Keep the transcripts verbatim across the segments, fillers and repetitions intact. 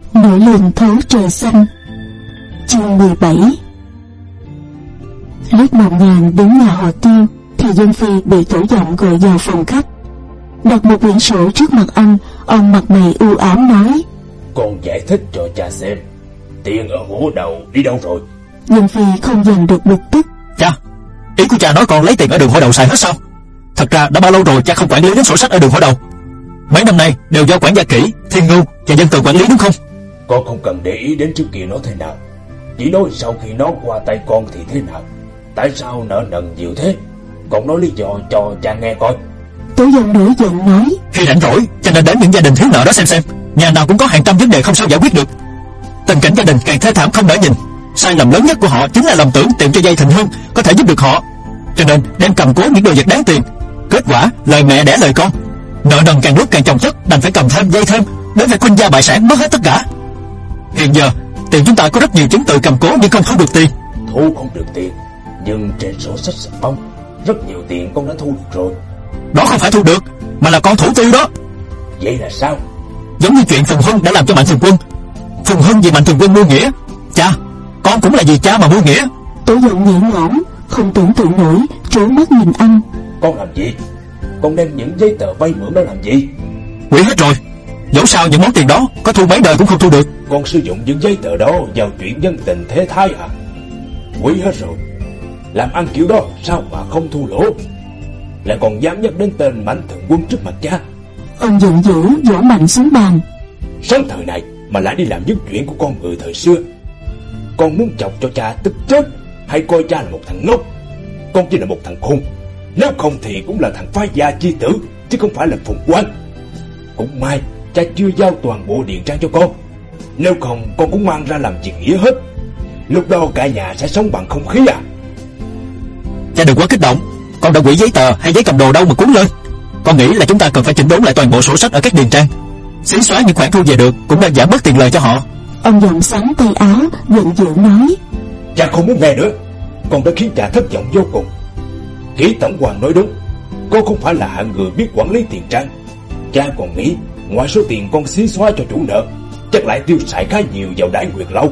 Nổi lên thấu trời xanh. Chương mười bảy. Lúc Mộng Nhàn đến nhà họ Tiêu thì Dân Phi bị Tổ Giọng gọi vào phòng khách, đặt một quyển sổ trước mặt anh. Ông mặt mày u ám nói: Con giải thích cho cha xem, tiền ở hổ đầu đi đâu rồi? Dân Phi không dằn được bực tức: Cha, ý của cha nói con lấy tiền ở đường hổ đầu xài hết sao? Thật ra đã bao lâu rồi cha không quản lý đến sổ sách ở đường hổ đầu? Mấy năm nay đều do quản gia Kỷ, Thiên Ngưu và Dân Từ quản lý đúng không? Con không cần để ý đến trước kia nó thế nào, chỉ nói sau khi nó qua tay con thì thế nào. Tại sao nợ nần nhiều thế? Con nói lý do cho cha nghe coi. Tổ Giọng nổi giận nói: Khi rảnh rỗi cha nên đến những gia đình thiếu nợ đó xem xem, nhà nào cũng có hàng trăm vấn đề không sao giải quyết được. Tình cảnh gia đình càng thê thảm không đỡ nhìn. Sai lầm lớn nhất của họ chính là lầm tưởng tiệm cho dây Thịnh Hương có thể giúp được họ, cho nên đem cầm cố những đồ vật đáng tiền. Kết quả lời mẹ đẻ lời con, nợ nần càng lúc càng chồng chất, đành phải cầm thêm dây thêm, đến phải khuynh gia bại sản, mất hết tất cả. Hiện giờ tiền chúng ta có rất nhiều chứng từ cầm cố nhưng không thu được tiền. Thu không được tiền, nhưng trên sổ sách sạch bóng rất nhiều tiền con đã thu được rồi. Đó không phải thu được, mà là con thủ tiêu đó. Vậy là sao? Giống như chuyện Phùng Hân đã làm cho Mạnh Thường Quân. Phùng Hân vì Mạnh Thường Quân mua nghĩa, cha, con cũng là vì cha mà mua nghĩa. Tổ Giọng nhẹ nhõm, không tưởng tượng nổi, trố mắt nhìn anh. Con làm gì? Con đem những giấy tờ vay mượn đó làm gì? Hủy hết rồi. Dẫu sao những món tiền đó có thu mấy đời cũng không thu được. Con sử dụng những giấy tờ đó vào chuyện nhân tình thế thái à? Hủy hết rồi. Làm ăn kiểu đó sao mà không thu lỗ? Lại còn dám nhắc đến tên Mạnh Thường Quân trước mặt cha. Ông giận dữ vỗ mạnh xuống bàn: Sống thời này mà lại đi làm những chuyện của con người thời xưa. Con muốn chọc cho cha tức chết, hay coi cha là một thằng ngốc? Con chỉ là một thằng khùng, nếu không thì cũng là thằng phá gia chi tử, chứ không phải là Phùng Quan. Cũng may cha chưa giao toàn bộ điền trang cho con, nếu không con cũng mang ra làm việc nghĩa hết. Lúc đó cả nhà sẽ sống bằng không khí à? Cha đừng quá kích động. Con đã hủy giấy tờ hay giấy cầm đồ đâu mà cuốn lên. Con nghĩ là chúng ta cần phải chỉnh đốn lại toàn bộ sổ sách ở các điền trang, xí xóa những khoản thu về được, cũng đơn giản bớt tiền lời cho họ. Ông Giọng sắn tay áo giận dữ nói: Cha không muốn nghe nữa. Con đã khiến cha thất vọng vô cùng. Kỷ tổng quản nói đúng, con không phải là hạng người biết quản lý tiền trang. Cha còn nghĩ ngoài số tiền con xí xóa cho chủ nợ, chắc lại tiêu xài khá nhiều vào Đại Nguyệt Lâu.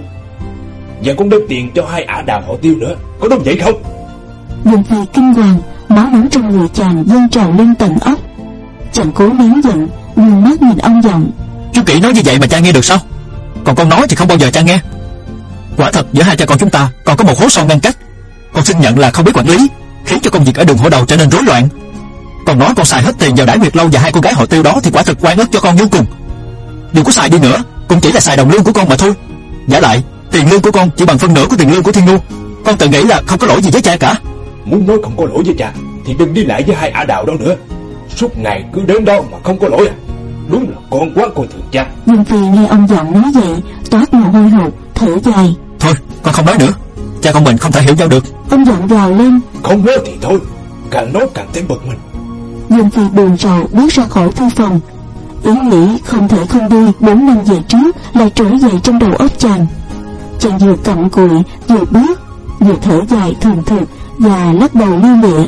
Và con đem tiền cho hai ả đào họ Tiêu nữa, có đúng vậy không? Dân Phi kinh hoàng, máu nóng trong người chàng dâng trào lên tận óc. Chàng cố nén giận, ngước mắt nhìn ông Giọng: Chú Kỷ nói như vậy mà cha nghe được sao? Còn con nói thì không bao giờ cha nghe. Quả thật giữa hai cha con chúng ta còn có một hố sâu ngăn cách. Con xin nhận là không biết quản lý, khiến cho công việc ở đường hổ đầu trở nên rối loạn. Còn nói con xài hết tiền vào Đại Nguyệt Lâu và hai cô gái họ Tiêu đó thì quả thật oan ức cho con vô cùng. Dù có xài đi nữa cũng chỉ là xài đồng lương của con mà thôi. Giả lại tiền lương của con chỉ bằng phân nửa của tiền lương của Thiên Ngưu. Con tự nghĩ là không có lỗi gì với cha cả. Muốn nói không có lỗi với cha thì đừng đi lại với hai ả đào đó nữa. Suốt ngày cứ đến đó mà không có lỗi à? Đúng là con quá coi thường cha. Dân Phi nghe ông Giọng nói vậy toát mồ hôi hột, thở dài: Thôi con không nói nữa, cha con mình không thể hiểu nhau được. Ông Giọng gào lên: Không nói thì thôi, càng nói càng thêm bực mình. Dân Phi buồn rầu bước ra khỏi thư phòng. Ý nghĩ không thể không đi bốn năm về trước lại trỗi dậy trong đầu óc chàng. Chàng vừa cặm cụi vừa bước, vừa thở dài thường thực và lắc đầu lia lịa.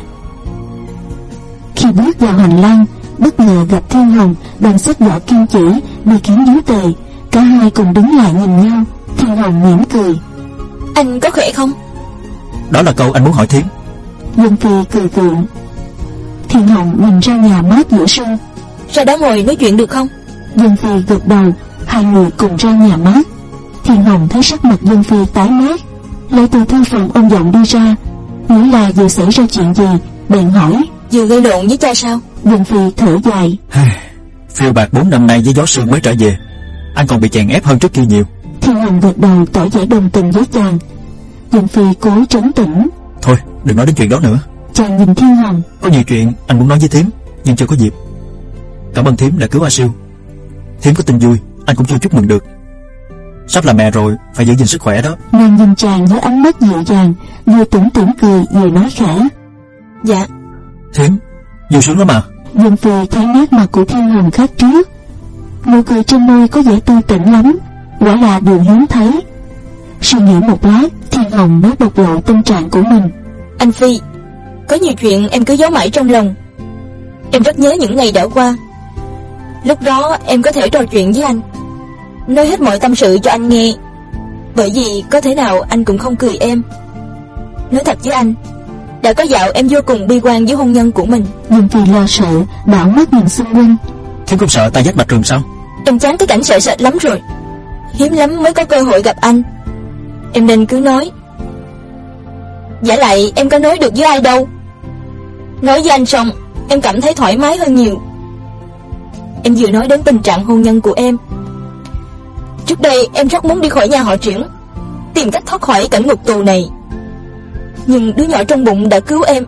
Khi bước vào hành lang, bất ngờ gặp Thiên Hồng đang xách giỏ kim chỉ đi kiếm dưới tề. Cả hai cùng đứng lại nhìn nhau. Thiên Hồng mỉm cười: Anh có khỏe không? Đó là câu anh muốn hỏi Thiếm. Dân Phi cười gượng. Thiên Hồng nhìn ra nhà mát giữa sân: Ra đó ngồi nói chuyện được không? Dân Phi gật đầu. Hai người cùng ra nhà mát. Thiên Hồng thấy sắc mặt Dân Phi tái mét, lại từ thư phòng ông Giọng đi ra, nghĩ là vừa xảy ra chuyện gì, bèn hỏi: Vừa gây lộn với cha sao? Dân Phi thở dài: Phiêu bạc bốn năm nay với gió sương mới trở về, anh còn bị chèn ép hơn trước kia nhiều. Thiên Hồng gật đầu tỏ vẻ đồng tình với chàng. Dân Phi cố trấn tĩnh: Thôi đừng nói đến chuyện đó nữa. Chàng nhìn Thiên Hồng: Có nhiều chuyện anh muốn nói với Thiếm nhưng chưa có dịp. Cảm ơn Thiếm đã cứu A Siêu. Thiếm có tin vui anh cũng chưa chúc mừng được. Sắp là mẹ rồi, phải giữ gìn sức khỏe đó. Nàng nhìn chàng với ánh mắt dịu dàng, vừa tủm tỉm cười vừa nói khẽ: Dạ. Thiếm vui sướng lắm mà. Dân Phi thấy nét mặt của Thiên Hồng khác trước, nụ cười trên môi có vẻ tươi tỉnh lắm, quả là điều hiếm thấy. Suy nghĩ một lát, Thiên Hồng mới bộc lộ tâm trạng của mình: Anh Phi, có nhiều chuyện em cứ giấu mãi trong lòng. Em rất nhớ những ngày đã qua. Lúc đó em có thể trò chuyện với anh, nói hết mọi tâm sự cho anh nghe, bởi vì có thể nào anh cũng không cười em. Nói thật với anh, đã có dạo em vô cùng bi quan với hôn nhân của mình. Nhưng vì lo sợ, đảo mắt nhìn xung quanh. Thiếm không sợ tay dắt bạch trường sao? Em chán cái cảnh sợ sệt lắm rồi, hiếm lắm mới có cơ hội gặp anh. Em nên cứ nói. Giả lại em có nói được với ai đâu. Nói với anh xong, em cảm thấy thoải mái hơn nhiều. Em vừa nói đến tình trạng hôn nhân của em. Trước đây em rất muốn đi khỏi nhà họ Triển, tìm cách thoát khỏi cảnh ngục tù này, nhưng đứa nhỏ trong bụng đã cứu em.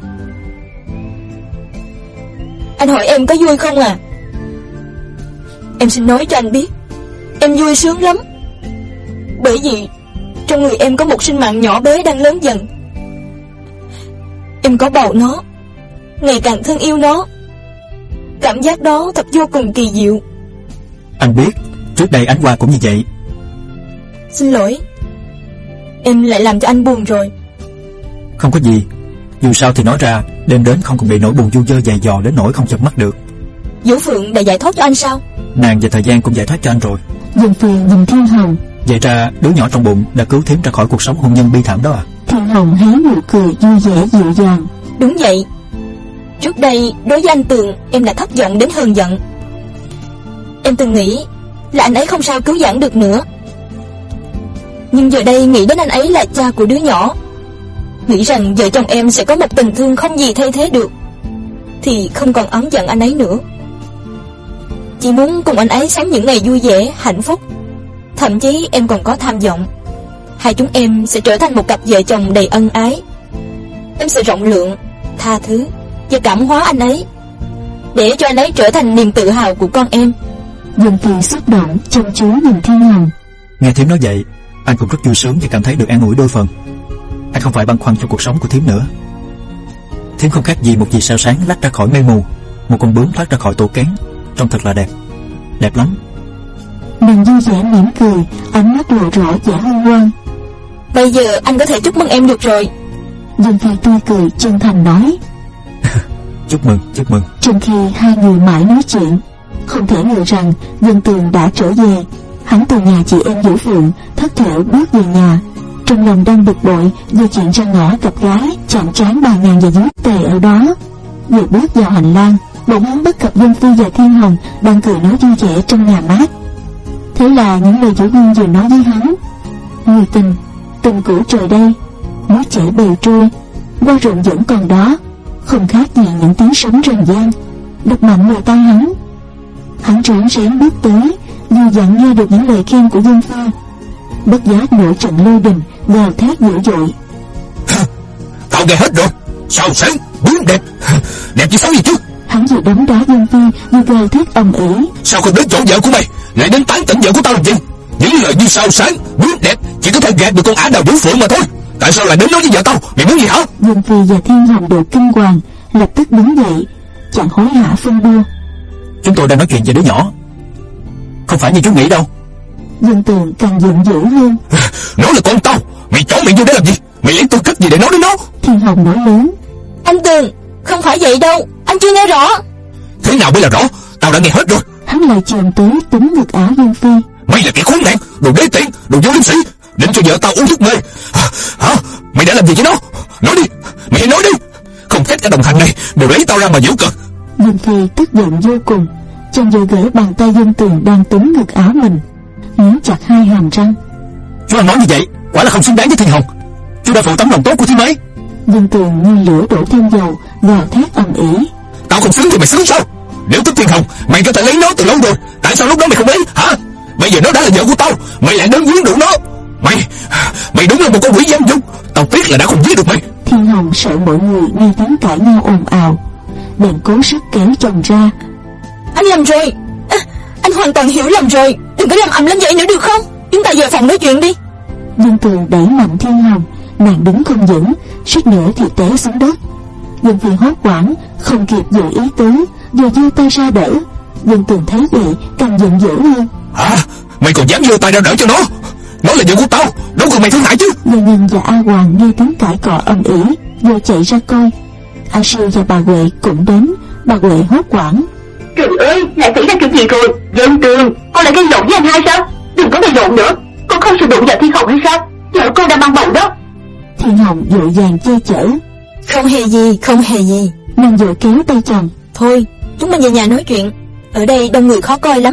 Anh hỏi em có vui không à? Em xin nói cho anh biết, em vui sướng lắm. Bởi vì trong người em có một sinh mạng nhỏ bé đang lớn dần. Em có bầu nó, ngày càng thương yêu nó. Cảm giác đó thật vô cùng kỳ diệu. Anh biết, trước đây anh Hoa cũng như vậy. Xin lỗi, em lại làm cho anh buồn rồi. Không có gì, dù sao thì nói ra, đêm đến không còn bị nỗi buồn du dơ dày dò đến nỗi không chợp mắt được. Vũ Phượng đã giải thoát cho anh sao? Nàng và thời gian cũng giải thoát cho anh rồi. Dương Phi nhìn Thiên Hồng. Vậy ra đứa nhỏ trong bụng đã cứu Thiếm ra khỏi cuộc sống hôn nhân bi thảm đó à? Thiên Hồng hé nụ cười vui vẻ dịu dàng. Đúng vậy. Trước đây đối với anh Tường, em đã thất vọng đến hờn giận. Em từng nghĩ là anh ấy không sao cứu vãn được nữa. Nhưng giờ đây nghĩ đến anh ấy là cha của đứa nhỏ, nghĩ rằng vợ chồng em sẽ có một tình thương không gì thay thế được, thì không còn oán giận anh ấy nữa. Chỉ muốn cùng anh ấy sống những ngày vui vẻ, hạnh phúc. Thậm chí em còn có tham vọng hai chúng em sẽ trở thành một cặp vợ chồng đầy ân ái. Em sẽ rộng lượng, tha thứ và cảm hóa anh ấy, để cho anh ấy trở thành niềm tự hào của con em. Dương Phi xúc động chăm chú nhìn Thiên Hồng. Nghe Thiếm nói vậy, anh cũng rất vui sướng và cảm thấy được an ủi đôi phần. Anh không phải băn khoăn cho cuộc sống của Thiếm nữa. Thiếm không khác gì một vì sao sáng lách ra khỏi mây mù, một con bướm thoát ra khỏi tổ kén, trông thật là đẹp, đẹp lắm. Nàng vui vẻ mỉm cười, ánh mắt lộ rõ vẻ hân hoan. Bây giờ anh có thể chúc mừng em được rồi. Dương Phi tươi cười chân thành nói. Chúc mừng, chúc mừng. Trong khi hai người mãi nói chuyện, không thể ngờ rằng Dân Tường đã trở về. Hắn từ nhà chị em Vũ Phượng thất thểu bước về nhà, trong lòng đang bực bội do chuyện ra ngõ gặp gái chạm trán bà nàng và dưới tề ở đó. Vừa bước vào hành lang, bỗng hắn bắt gặp Dân Phi và Thiên Hồng đang cười nói vui vẻ trong nhà mát. Thế là những lời Vũ Hương vừa nói với hắn: người tình, tình cũ trời đây, nước chảy bèo trôi, qua ruộng vẫn còn đó, không khác gì những tiếng sấm rền vang, đập mạnh vào tai hắn. Hắn rón rén bước tới, vừa dặn nghe được những lời khen của Dân Phi, bất giác nổi trận lôi đình, gào thét dữ dội. Tao nghe hết rồi, sao sáng, bướm đẹp, đẹp chứ xấu gì chứ. Hắn vừa đấm đá Dân Phi vừa gào thét ầm ĩ. Sao không đến chỗ vợ của mày, lại đến tán tỉnh vợ của tao làm gì? Những lời như sao sáng, bướm đẹp chỉ có thể gạt được con ả đào Vũ Phượng mà thôi. Tại sao lại đến nói với vợ tao, mày muốn gì hả? Dân Phi và Thiên Hồng đều kinh hoàng, lập tức đứng dậy, chẳng hối hả phân bua. Chúng tôi đang nói chuyện về đứa nhỏ, không phải như chú nghĩ đâu. Dân Tường càng giận dữ hơn. Nó là con tao, mày chó mày vô để làm gì? Mày lấy tư cách gì để nói đến nó? Thiên Hồng nói lớn. Anh Tường, không phải vậy đâu, anh chưa nghe rõ. Thế nào mới là rõ? Tao đã nghe hết rồi. Hắn lại chồm tới túm ngực áo Dân Phi. Mày là kẻ khốn nạn, đồ đế tiện, đồ vô liêm sĩ, định cho vợ tao uống thuốc mê hả? Mày đã làm gì với nó? Nói đi, mày hãy nói đi. Không trách cả đồng hành này đều lấy tao ra mà giễu cợt. Dân Phi tức giận vô cùng, chàng vừa gỡ bàn tay Dân Tường đang túm ngực áo mình, nghiến chặt hai hàm răng. Chú anh nói như vậy quả là không xứng đáng với Thiên Hồng. Chú đã phụ tấm lòng tốt của Thiếm ấy. Dân Tường như lửa đổ thêm dầu, gào thét ầm ĩ. Tao không xứng thì mày xứng sao? Nếu thích Thiên Hồng, mày có thể lấy nó từ lâu rồi. Tại sao lúc đó mày không lấy hả? Bây giờ nó đã là vợ của tao, mày lại đến quyến rũ nó. Mày, mày đúng là một con quỷ dâm dục. Tao tiếc là đã không giết được mày. Thiên Hồng sợ mọi người nghe tiếng cãi nhau ồn ào, bèn cố sức kéo chồng ra. Anh lầm rồi, à, anh hoàn toàn hiểu lầm rồi. Đừng có làm ầm lên vậy nữa được không? Chúng ta về phòng nói chuyện đi. Dân Tường đẩy mạnh Thiên Hồng, nàng đứng không vững, suýt nữa thì té xuống đất. Dân Phi hốt hoảng, không kịp dự ý tứ, vừa giơ tay ra đỡ. Dân Tường thấy vậy càng giận dữ hơn. Hả? Mày còn dám giơ tay ra đỡ cho nó? Nó là vợ của tao, đâu cần mày thương hại chứ. Gia Nhân và A Hoàng nghe tiếng cãi cọ ầm ĩ, vừa chạy ra coi. A Sư và bà Huệ cũng đến. Bà Huệ hốt hoảng. Trời ơi, lại xảy ra chuyện gì rồi? Dân Tường, con lại gây lộn với anh hai sao? Đừng có gây lộn nữa. Con không sử dụng vợ Thiên Hồng hay sao? Vợ con đang mang bầu đó. Thiên Hồng vội vàng che chở. Không hề gì, không hề gì. Nàng vội kéo tay chồng. Thôi, chúng mình về nhà nói chuyện. Ở đây đông người khó coi lắm.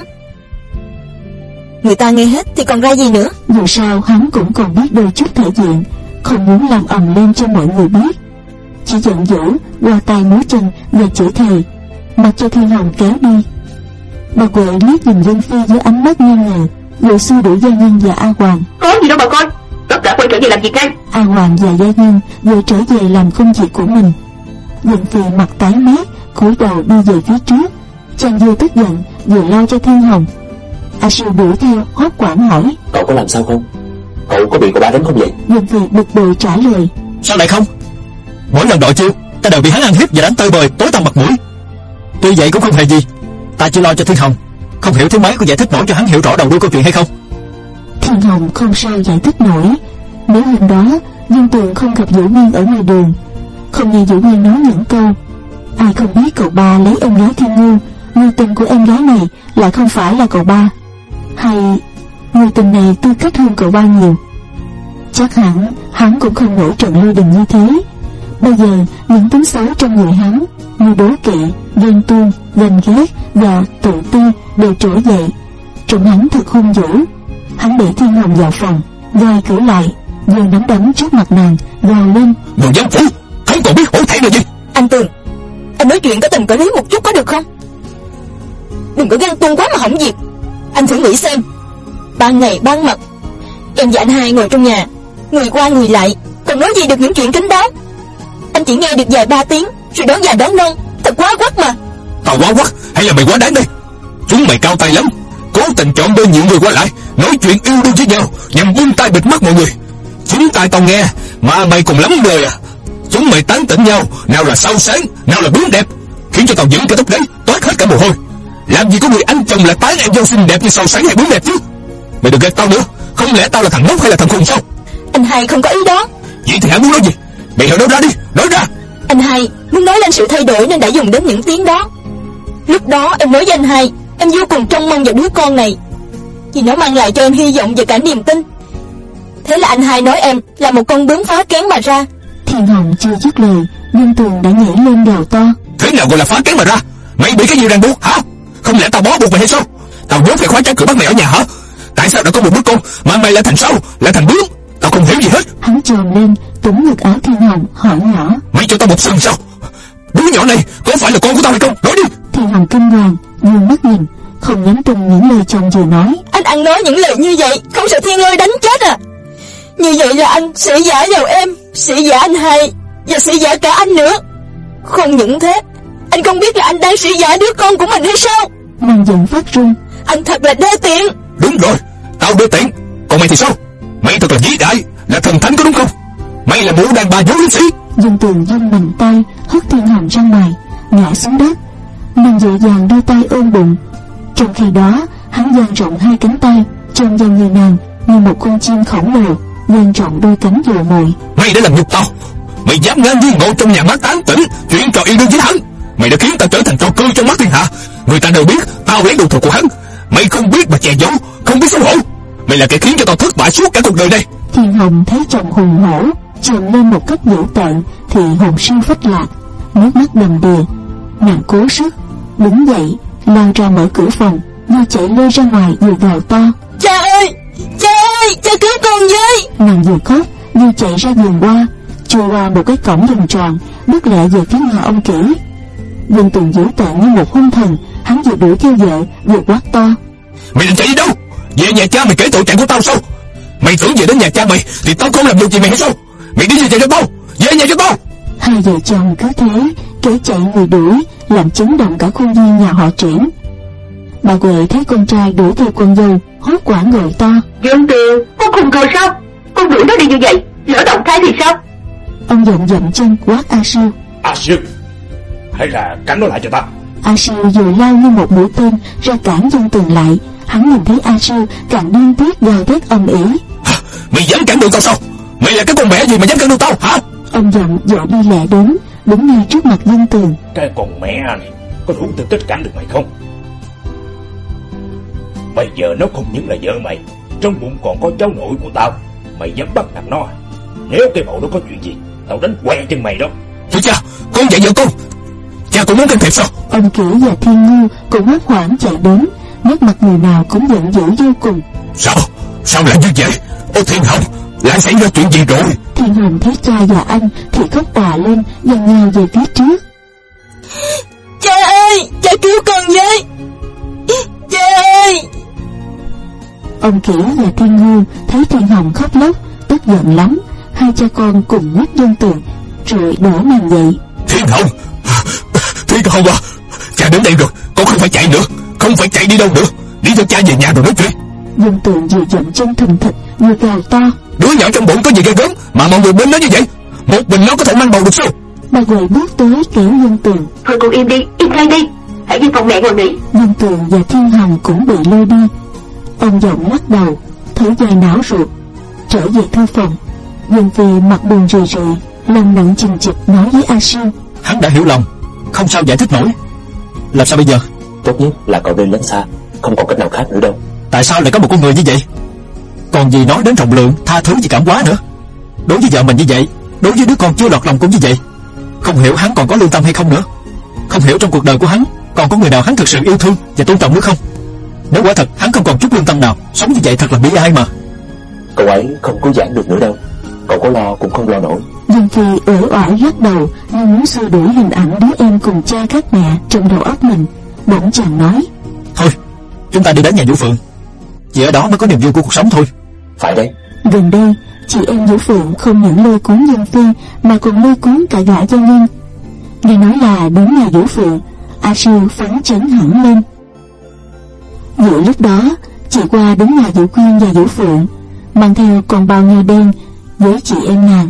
Người ta nghe hết thì còn ra gì nữa. Dù sao hắn cũng còn biết đôi chút thể diện, không muốn làm ầm lên cho mọi người biết. Chỉ giận dữ, qua tay múa chân và chửi thề, mặc cho Thiên Hồng kéo đi. Bà Quệ liếc nhìn Dân Phi với ánh mắt nghi ngờ, rồi xua đuổi Gia Nhân và A Hoàng. Có gì đâu bà con, tất cả quay trở về làm việc ngay. A Hoàng và Gia Nhân vừa trở về làm công việc của mình. Dân Phi mặt tái mét, cúi đầu đi về phía trước. Chàng vừa tức giận vừa lao cho Thiên Hồng. A Sư đuổi theo hốt hoảng hỏi: Cậu có làm sao không? Cậu có bị cậu ba đánh không vậy? Dân Phi bực bội trả lời: Sao lại không? Mỗi lần đội chiêu ta đều bị hắn ăn hiếp và đánh tơi bời, tối tăm mặt mũi. Tuy vậy cũng không hề gì, ta chỉ lo cho Thiên Hồng. Không hiểu Thiếu Mấy có giải thích nổi cho hắn hiểu rõ đầu đuôi câu chuyện hay không? Thiên Hồng không sao giải thích nổi. Nếu hôm đó Dân Tường không gặp Vũ Nguyên ở ngoài đường, không nghe Vũ Nguyên nói những câu ai không biết cậu ba lấy em gái Thiên Ngưu, người tình của em gái này lại không phải là cậu ba, hay người tình này tư cách hơn cậu ba nhiều, chắc hẳn hắn cũng không nổi trận lôi đình như thế. Bây giờ những tính xấu trong người hắn như đố kỵ, ghen tuông, ganh ghét và tự ti đều trỗi dậy. Trông hắn thật hung dữ. Hắn để Thiên Hồng vào phòng, gài cửa lại, giơ nắm đấm trước mặt nàng, gào lên: Đồ dâm phụ, không còn biết hổ thẹn là gì. Anh Tường, anh nói chuyện có tình có lý một chút có được không? Đừng có ghen tuông quá mà hỏng việc. Anh thử nghĩ xem, ban ngày ban mặt em và anh hai ngồi trong nhà, người qua người lại, còn nói gì được những chuyện kín đáo. Anh chỉ nghe được vài ba tiếng rồi đón già đón non, thật quá quắc mà. Tao quá quắc hay là mày quá đáng đây? Chúng mày cao tay lắm, cố tình chọn bên nhiều người qua lại, nói chuyện yêu đương với nhau nhằm buông tay bịt mắt mọi người. Chính tai tao nghe mà mày còn lắm lời à? Chúng mày tán tỉnh nhau, nào là sau sáng, nào là bướm đẹp, khiến cho tao dựng cái tóc gáy toát hết cả mồ hôi. Làm gì có người anh chồng là tán em dâu xinh đẹp như sau sáng hay bướm đẹp chứ? Mày đừng ghét tao nữa, không lẽ tao là thằng ngốc hay là thằng khùng sao? Anh hai không có ý đó. Vậy thì hãy muốn nói gì? Mày hãy nói ra đi, nói ra. Anh hai muốn nói lên sự thay đổi nên đã dùng đến những tiếng đó. Lúc đó em nói với anh hai, em vô cùng trông mong vào đứa con này, vì nó mang lại cho em hy vọng và cả niềm tin. Thế là anh hai nói em là một con bướm phá kén mà ra. Thiên Hồng chưa dứt lời, Dân Tường đã nhảy lên gào to: Thế nào gọi là phá kén mà ra? Mày bị cái gì ràng buộc hả? Không lẽ tao bó buộc mày hay sao? Tao vốn phải khóa trái cửa bắt mày ở nhà hả? Tại sao đã có một đứa con mà mày lại thành sao, lại thành bướm? Tao không hiểu gì hết. Hắn trồm lên túm ngực áo Thiên Hồng hỏi nhỏ: Mày cho tao một sừng sao? Đứa nhỏ này có phải là con của tao hay không? Nói đi. Thiên Hồng kinh hoàng dương mắt nhìn, không dám tin những lời chồng vừa nói. Anh ăn nói những lời như vậy không sợ Thiên Lôi đánh chết à? Như vậy là anh sẽ giả vào em, sẽ giả anh hai và sẽ giả cả anh nữa. Không những thế, anh không biết là anh đang sẽ giả đứa con của mình hay sao? Nàng giận phát run: Anh thật là đê tiện. Đúng rồi, tao đê tiện. Còn mày thì sao? Mày thật là vĩ đại, là thần thánh có đúng không? Mày là mụ đàn bà vô liêm sĩ. Dân Tường giương mạnh tay hất Thiên Hồng ra ngoài, ngã xuống đất. Nàng dễ dàng đưa tay ôm bụng. Trong khi đó hắn dang rộng hai cánh tay trông vào người nàng như một con chim khổng lồ dang rộng đôi cánh dồi mồi. Mày đã làm nhục tao. Mày dám ngang nhiên ngồi trong nhà má tán tỉnh chuyện trò yêu đương với hắn. Mày đã khiến tao trở thành trò cười trong mắt thiên hạ. Người ta đều biết tao lấy đồ thừa của hắn. Mày không biết mà che giấu, không biết xấu hổ. Mày là kẻ khiến cho tao thất bại suốt cả cuộc đời này. Thiên Hồng thấy chồng hùng hổ trồm lên một cách dữ tợn thì hồn siêu phách lạc, nước mắt đầm đìa. Nàng cố sức đứng dậy, lao ra mở cửa phòng, vừa chạy lôi ra ngoài vừa gào to: Cha ơi, cha ơi, cha cứu con với. Nàng vừa khóc vừa chạy ra vườn hoa, chui qua một cái cổng vòng tròn, bước lẹ về phía nhà ông Kỷ. Dân Tường dữ tợn như một hung thần, hắn vừa đuổi theo vợ vừa quát to: Mày định chạy đi đâu? Về nhà cha mày kể tội trạng của tao sao? Mày tưởng về đến nhà cha mày thì tao không làm được gì mày hay sao? Mày đi về nhà cho tao, về nhà cho tao. Hai vợ chồng cứ thế kẻ chạy người đuổi, làm chấn động cả khuôn viên nhà họ Triển. Bà Huệ thấy con trai đuổi theo con dâu, hốt hoảng gọi to: Dân Tường, con khùng rồi sao? Con đuổi nó đi như vậy, lỡ động thai thì sao? Ông giận dậm chân quát A Sư: A Sư, hãy là cắn nó lại cho ta. A Sư vừa lao như một mũi tên ra cản Dân Tường lại. Hắn nhìn thấy A Sư càng điên tiết gào thét ầm ĩ: Mày dám cản đường tao sao? Mày là cái con mẹ gì mà dám cản đường tao hả? Ông giận dội đi lẹ đến, đứng ngay trước mặt Dân Tường. Cái con mẹ này có đủ tư cách cản được mày không? Bây giờ nó không những là vợ mày, trong bụng còn có cháu nội của tao. Mày dám bắt nạt nó à? Nếu cái bầu đó có chuyện gì, tao đánh què chân mày đó. Thôi cha, con dạy vợ con. Cha cũng muốn can thiệp sao? Ông Kỷ và Thiên Ngưu cũng hốt hoảng chạy đến, nét mặt người nào cũng giận dữ vô cùng. Sao? Sao lại như vậy? Ô Thiên Hồng, lại xảy ra chuyện gì rồi? Thiên Hồng thấy cha và anh thì khóc òa lên, giằng nhào về phía trước. Cha ơi, cha cứu con với. Cha ơi. Ông Kỷ và Thiên Ngưu thấy Thiên Hồng khóc lóc, tức giận lắm. Hai cha con cùng nhấc Vân Tường rồi đỡ nàng dậy. Thiên Hồng, Thiên Hồng à, cha đến đây rồi, con không phải chạy nữa, không phải chạy đi đâu nữa, đi theo cha về nhà rồi nói chuyện. Vân Tường vừa dậm chân thình thịch vừa gào to. Đứa nhỏ trong bụng có gì ghê gớm mà mọi người bên nó như vậy? Một mình nó có thể mang bầu được sao? Bà quầy bước tới kéo Vân Tường. Thôi con im đi, im ngay đi, hãy đi phòng mẹ ngồi nghỉ. Vân Tường và Thiên Hồng cũng bị lôi đi. Ông giọng lắc đầu, thở dài não ruột. Trở về thư phòng, Vân Phi mặt buồn rười rượi, lòng nặng chình chịch nói với A Siêu. Hắn đã hiểu lòng, không sao giải thích nổi. Làm sao bây giờ? Tốt nhất là cậu nên lánh xa, không còn cách nào khác nữa đâu. Tại sao lại có một con người như vậy? Còn gì nói đến rộng lượng, tha thứ gì cảm quá nữa. Đối với vợ mình như vậy, đối với đứa con chưa lọt lòng cũng như vậy. Không hiểu hắn còn có lương tâm hay không nữa. Không hiểu trong cuộc đời của hắn còn có người nào hắn thực sự yêu thương và tôn trọng nữa không. Nếu quả thật hắn không còn chút lương tâm nào, sống như vậy thật là bi ai mà. Cậu ấy không cứu vãn được nữa đâu, cậu có lo cũng không lo nổi. Vân Phi uể oải lắc đầu như muốn xua đuổi hình ảnh đứa em cùng cha khác mẹ trong đầu óc mình. Bỗng chàng nói: Thôi, chúng ta đi đến nhà Vũ Phượng, chỉ ở đó mới có niềm vui của cuộc sống thôi. Phải đấy. Gần đây, chị em Vũ Phượng không những lôi cuốn Vân Phi mà còn lôi cuốn cả gã gia nhân. Nghe nói là đến nhà Vũ Phượng, A Siêu phấn chấn hẳn lên. Giữa lúc đó, chị qua đến nhà Vũ Quyên và Vũ Phượng, mang theo con bao nhơ đen với chị em nàng.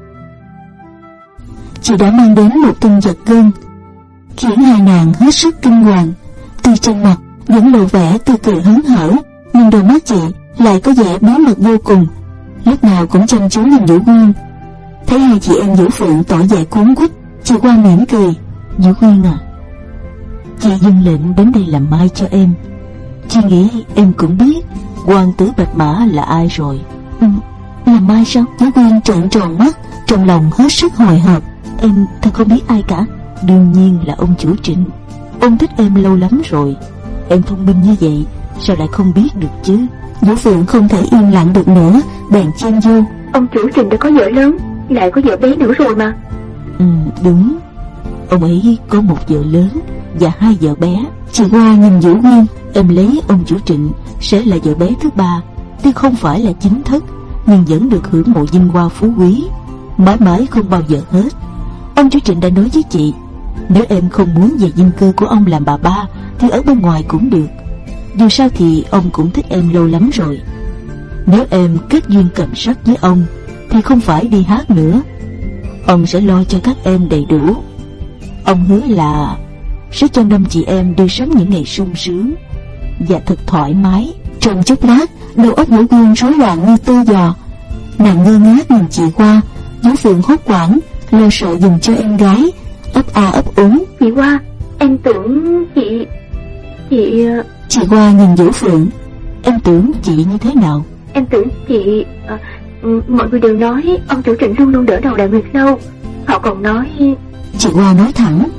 Chị đã mang đến một tin giật gân, khiến hai nàng hết sức kinh hoàng. Tuy trên mặt vẫn lộ vẻ tươi cười hớn hở, nhưng đôi mắt chị lại có vẻ bí mật vô cùng, lúc nào cũng chăm chú nhìn Vũ Quyên. Thấy hai chị em Vũ Phượng tỏ vẻ cuống quýt, chị qua mỉm cười: Vũ Quyên à, chị dâng lệnh đến đây làm mai cho em. Chị nghĩ em cũng biết quan tứ Bạch Mã là ai rồi. Ừ, làm mai sao? Vũ Quyên trợn tròn mắt, trong lòng hết sức hồi hộp. Em thật không biết ai cả. Đương nhiên là ông chủ Trịnh. Ông thích em lâu lắm rồi. Em thông minh như vậy sao lại không biết được chứ? Vũ Phượng không thể yên lặng được nữa, bèn chen vô: Ông chủ Trịnh đã có vợ lớn, lại có vợ bé nữa rồi mà. Ừ, đúng. Ông ấy có một vợ lớn và hai vợ bé. Chị qua nhìn Vũ Quyên: Em lấy ông chủ Trịnh sẽ là vợ bé thứ ba, tuy không phải là chính thức, nhưng vẫn được hưởng mộ vinh hoa phú quý, mãi mãi không bao giờ hết. Ông chủ Trịnh đã nói với chị, nếu em không muốn về dinh cư của ông làm bà ba thì ở bên ngoài cũng được. Dù sao thì ông cũng thích em lâu lắm rồi. Nếu em kết duyên cầm sắc với ông thì không phải đi hát nữa, ông sẽ lo cho các em đầy đủ. Ông hứa là sẽ cho năm chị em được sống những ngày sung sướng và thật thoải mái. Trong chốc lát, đầu óc Vũ Quyên rối loạn như tơ giò. Nàng ngơ ngác nhìn chị qua. Vũ Phượng hốt hoảng, lo sợ dùm cho em gái, ấp a ấp úng: Chị qua, em tưởng chị... Chị... Chị qua nhìn Vũ Phượng: Em tưởng chị như thế nào? Em tưởng chị... À, mọi người đều nói ông chủ Trịnh luôn luôn đỡ đầu Đại Nguyệt Lâu. Họ còn nói... Chị qua nói thẳng: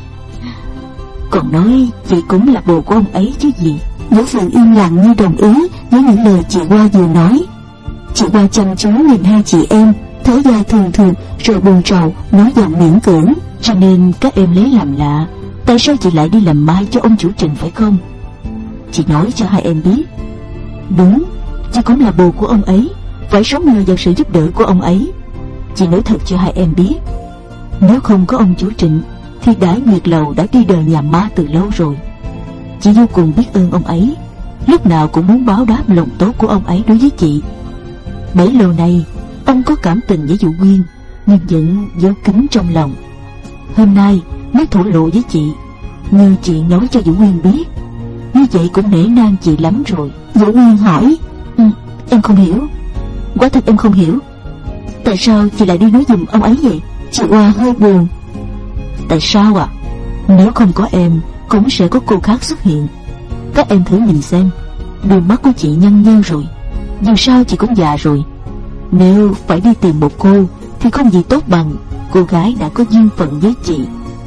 Còn nói chị cũng là bồ của ông ấy chứ gì. Vũ Phượng im lặng như đồng ý với những lời chị qua vừa nói. Chị qua chăm chú nhìn hai chị em, thở dài thường thường rồi buồn rầu nói giọng miễn cưỡng: Cho nên các em lấy làm lạ, tại sao chị lại đi làm mai cho ông chủ Trịnh phải không? Chị nói cho hai em biết. Đúng, chị cũng là bồ của ông ấy, phải sống nhờ vào sự giúp đỡ của ông ấy. Chị nói thật cho hai em biết, nếu không có ông chủ Trịnh thì Đại Nguyệt Lầu đã đi đời nhà ma từ lâu rồi. Chị vô cùng biết ơn ông ấy, lúc nào cũng muốn báo đáp lòng tốt của ông ấy đối với chị. Bấy lâu nay ông có cảm tình với Vũ Quyên, nhưng vẫn giấu kín trong lòng. Hôm nay mới thổ lộ với chị, như chị nói cho Vũ Quyên biết. Như vậy cũng nể nang chị lắm rồi. Vũ Quyên hỏi: ừ, Em không hiểu. Quả thật em không hiểu. Tại sao chị lại đi nói giùm ông ấy vậy? Chị Hoa hơi buồn. Tại sao à? Nếu không có em cũng sẽ có cô khác xuất hiện. Các em thử nhìn xem, Đôi mắt của chị nhăn nheo rồi, dù sao chị cũng già rồi. Nếu phải đi tìm một cô thì không gì tốt bằng cô gái đã có duyên phận với chị.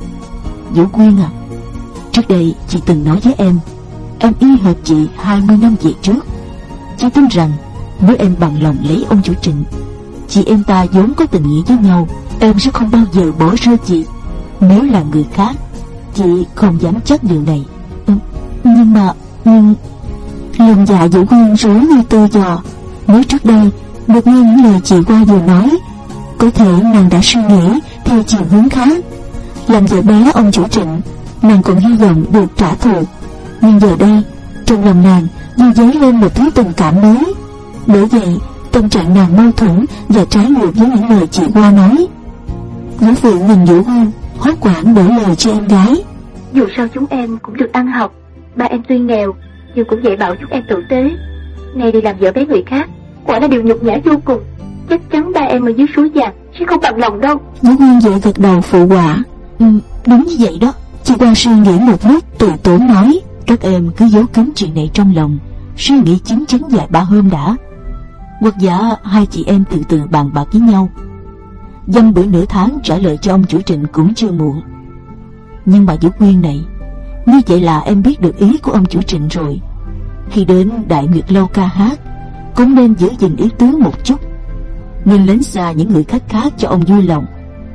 Vũ Quyên à, trước đây chị từng nói với em, em y hệt chị hai mươi năm về trước. Chị tin rằng nếu em bằng lòng lấy ông chủ Trịnh, chị em ta vốn có tình nghĩa với nhau, em sẽ không bao giờ bỏ rơi chị. Nếu là người khác, chị không dám chắc điều này. Ừ, nhưng mà nhưng lòng dạ Vũ Quyên rối như tơ giò. Nếu trước đây được nghe những lời chị qua vừa nói, có thể nàng đã suy nghĩ theo chiều hướng khác. Làm vợ bé ông chủ Trịnh, nàng còn hy vọng được trả thù. Nhưng giờ đây, trong lòng nàng như dấy lên một thứ tình cảm mới. Bởi vậy, tâm trạng nàng mâu thuẫn và trái ngược với những lời chị qua nói. Vũ Phượng nhìn Vũ Quyên, hốt hoảng đổi lời cho em gái. Dù sao chúng em cũng được ăn học. Ba em tuy nghèo nhưng cũng dạy bảo chúng em tử tế. Nay đi làm vợ bé người khác, quả là điều nhục nhã vô cùng. Chắc chắn ba em ở dưới suối vàng sẽ không bằng lòng đâu. Vũ Quyên dậy gật đầu phụ họa. Ừ, đúng như vậy đó. Chị qua suy nghĩ một lúc, từ tốn nói, các em cứ giấu kín chuyện này trong lòng, suy nghĩ chín chắn vài ba hôm đã. Hoặc giả hai chị em từ từ bàn bạc với nhau, dăm bữa nửa tháng trả lời cho ông chủ Trịnh cũng chưa muộn. Nhưng mà Vũ Quyên này, như vậy là em biết được ý của ông chủ Trịnh rồi. Khi đến Đại Nguyệt Lâu ca hát, cũng nên giữ gìn ý tứ một chút, nên lánh xa những người khách khác cho ông vui lòng.